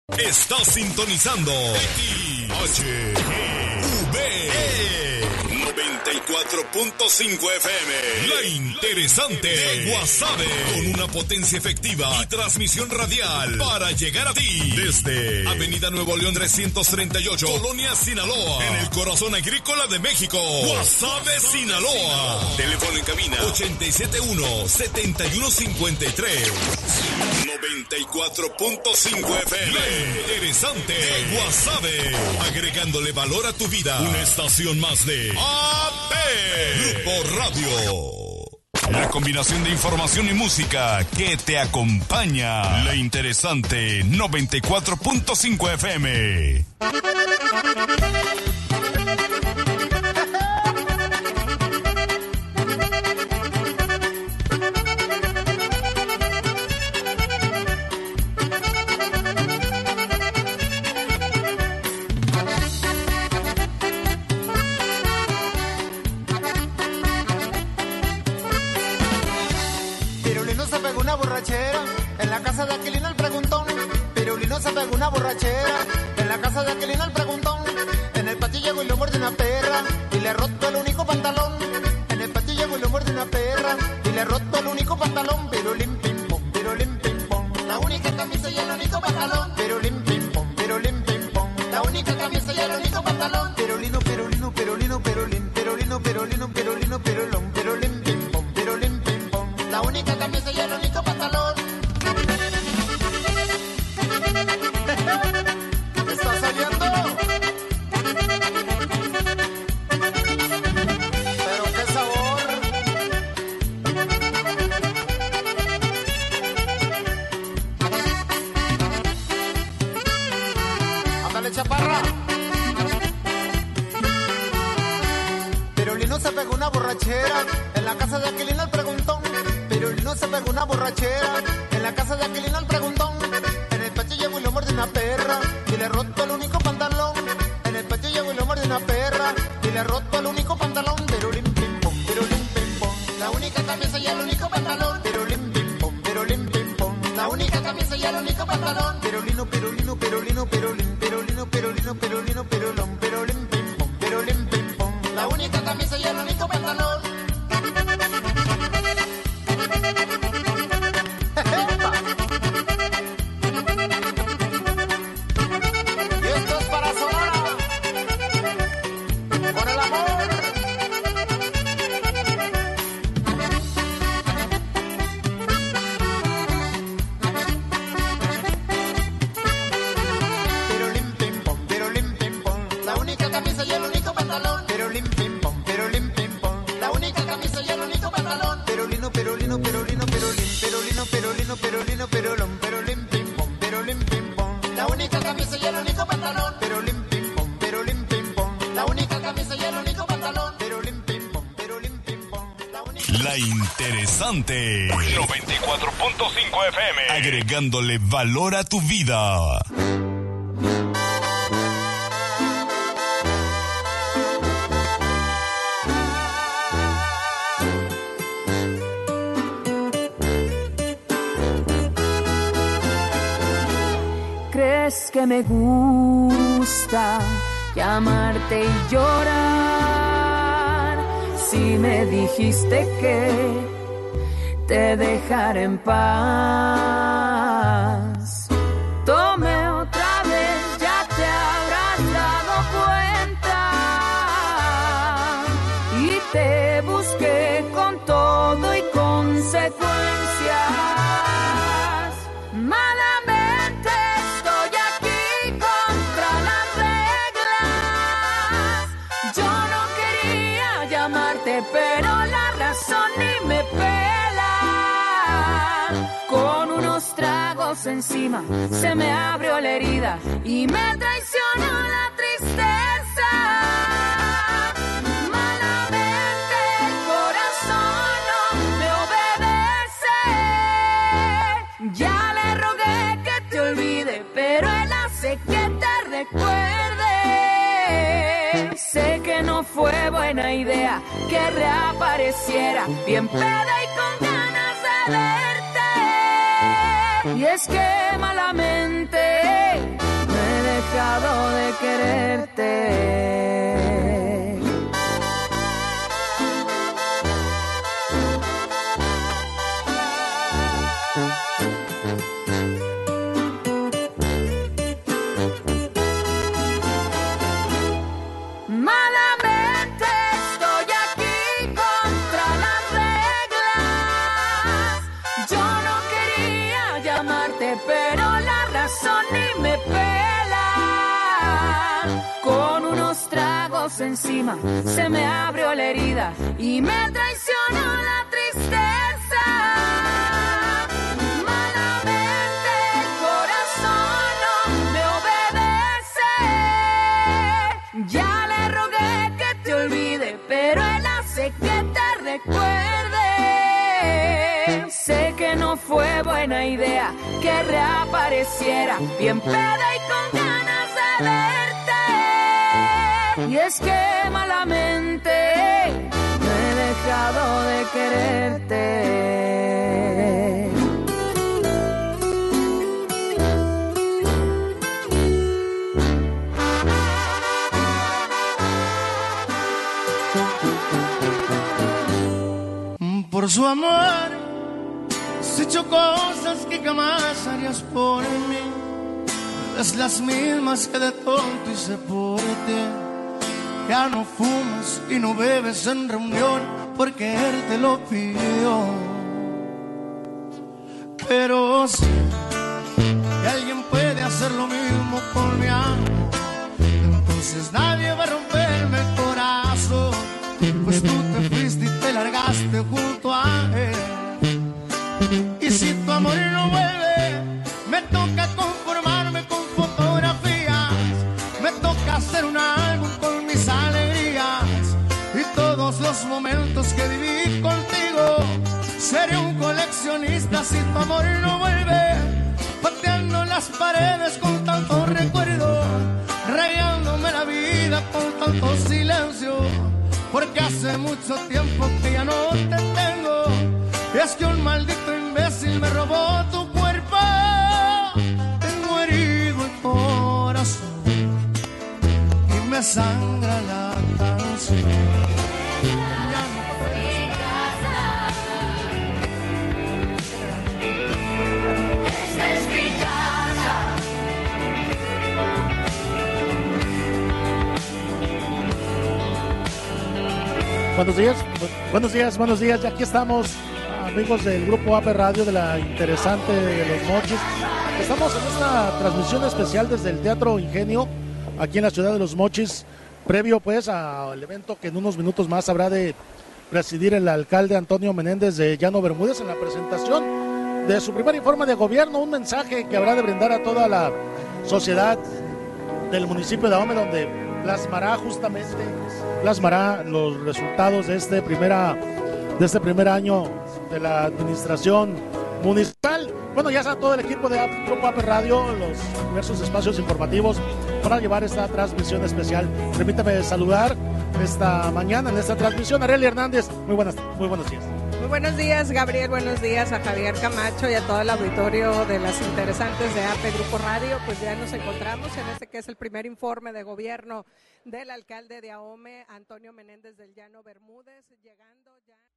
Estás sintonizando XHGV 94.5 FM. La interesante de Guasave, con una potencia efectiva y transmisión radial para llegar a ti desde Avenida Nuevo León 338, Colonia Sinaloa, en el corazón agrícola de México. Guasave, Sinaloa. Teléfono en cabina 871-7153. 94.5 FM. La interesante de Guasave, agregándole valor a tu vida. Una estación más de AB Grupo Radio. La combinación de información y música que te acompaña. La interesante 94.5 FM. En la casa de Aquilino el preguntón, Pirulino se pegó una borrachera. En la casa de Aquilino el preguntón, en el patio llegó y lo muerde una perra y le roto el único pantalón. En el patio llegó y lo muerde una perra y le roto el único pantalón. Pirulín pim pom, la única camisa y el único pantalón. Pirulín pim pom, la única camisa y el único pantalón. Pirulino, pirulino, pirulino, pirulín, pirulino, pirulino, pirulino, pirulón, pirulín pim pom, la única camisa y el único pantalón. Chaparra. Pirulino se pegó una borrachera en la casa de Aquilino el preguntón. Pirulino se pegó una borrachera en la casa de Aquilino el preguntón. En el patio llegó y lo muerde una perra y le roto el único pantalón. En el patio llegó y lo muerde una perra y le roto el único pantalón. Pirulín pim pom, la única camisa y el único pantalón. Pirulín pim pom, la única camisa y el único pantalón. Pirulino, pirulino, pirulino, pirulín. Pirulino, pirulón, pirulín pim pom, la única camisa y el único pantalón. Y esto es para Sonora, con el amor. La única camisa y el único pantalón. Pirulín pim pom, la única camisa y el único pantalón. Pirulino, pirulino, pirulino, pirulín, pirulino, pirulino, pirulino, pirulón, pirulín pim pom, la única camisa y el único pantalón. Pirulín pim pom, la única camisa y el único pantalón. Pirulín pim pom, la única. La interesante 94.5 FM, agregándole valor a tu vida. ¿Crees que me gusta llamarte y llorar? Si me dijiste que te dejaré en paz. Tome otra vez, ya te habrás dado cuenta. Y te busqué con todo y consecuencias. Pero la razón ni me pela. Con unos tragos encima se me abrió la herida y me traicionó la tristeza. Malamente el corazón no me obedece. Ya le rogué que te olvide, pero él hace que te recuerde. Sé que no fue buena idea que reapareciera bien peda y con ganas de verte. Y es que malamente encima, se me abrió la herida y me traicionó la tristeza. Malamente el corazón no me obedece. Ya le rogué que te olvide, pero él hace que te recuerde. Sé que no fue buena idea que reapareciera bien peda y con ganas de verte. Y es que malamente no he dejado de quererte. Por su amor has hecho cosas que jamás harías por mí. Es las mismas que de tonto hice por ti. Ya no fumas y no bebes en reunión porque él te lo pidió. Pero sé que alguien puede hacer lo mismo con mi amor. Entonces nadie va a romperme el corazón, pues tú te fuiste y te largaste junto a él. Y si tu amor no vuelve, me toca conformarme con fotografías, me toca hacer un álbum con mis alegrías y todos los momentos que viví contigo. Seré un coleccionista si tu amor no vuelve, pateando las paredes con tanto recuerdo, rayándome la vida con tanto silencio, porque hace mucho tiempo que ya no te tengo. Es que un maldito imbécil me robó tu cuerpo. Tengo herido el corazón y me sangra la canción. Esta es mi casa. Buenos días, ya aquí estamos, amigos del Grupo AP Radio de la Interesante de los Mochis. Estamos en esta transmisión especial desde el Teatro Ingenio, aquí en la ciudad de Los Mochis, previo pues al evento que en unos minutos más habrá de presidir el alcalde Antonio Menéndez de Llano Bermúdez en la presentación de su primer informe de gobierno, un mensaje que habrá de brindar a toda la sociedad del municipio de Ahome, donde plasmará los resultados de este primer año de la administración municipal. Bueno, ya está todo el equipo de Grupo AP Radio, los diversos espacios informativos para llevar esta transmisión especial. Permítame saludar esta mañana en esta transmisión a Arely Hernández. Muy buenos días. Muy buenos días, Gabriel. Buenos días a Javier Camacho y a todo el auditorio de las Interesantes de AP Grupo Radio. Pues ya nos encontramos en este que es el primer informe de gobierno del alcalde de Ahome, Antonio Menéndez del Llano Bermúdez, llegando ya...